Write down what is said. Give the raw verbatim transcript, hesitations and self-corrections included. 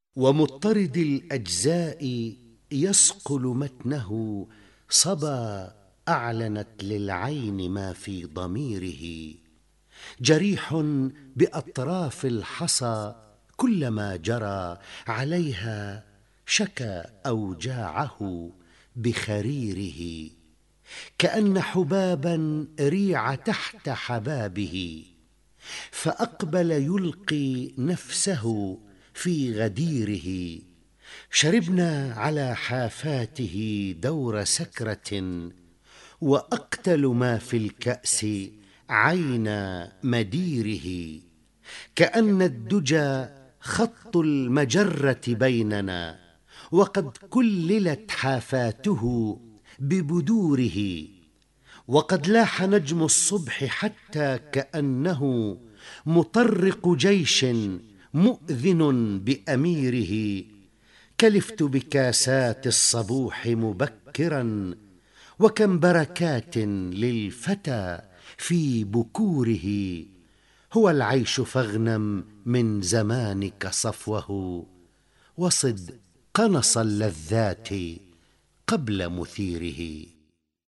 ومضطرد الأجزاء يصقل متنه صبا أعلنت للعين ما في ضميره. جريح بأطراف الحصى كلما جرى عليها شكى أوجاعه بخريره. كأن حبابا ريع تحت حبابه فأقبل يلقي نفسه في غديره. شربنا على حافاته دور سكرة وأقتل ما في الكأس عين مديره. كأن الدجى خط المجرة بيننا وقد كللت حافاته ببدوره. وقد لاح نجم الصبح حتى كأنه مطرق جيش مؤذن بأميره. كلفت بكاسات الصبوح مبكرا وكم بركات للفتى في بكوره. هو العيش فاغنم من زمانك صفوه وصد قنص اللذات قبل مثيره.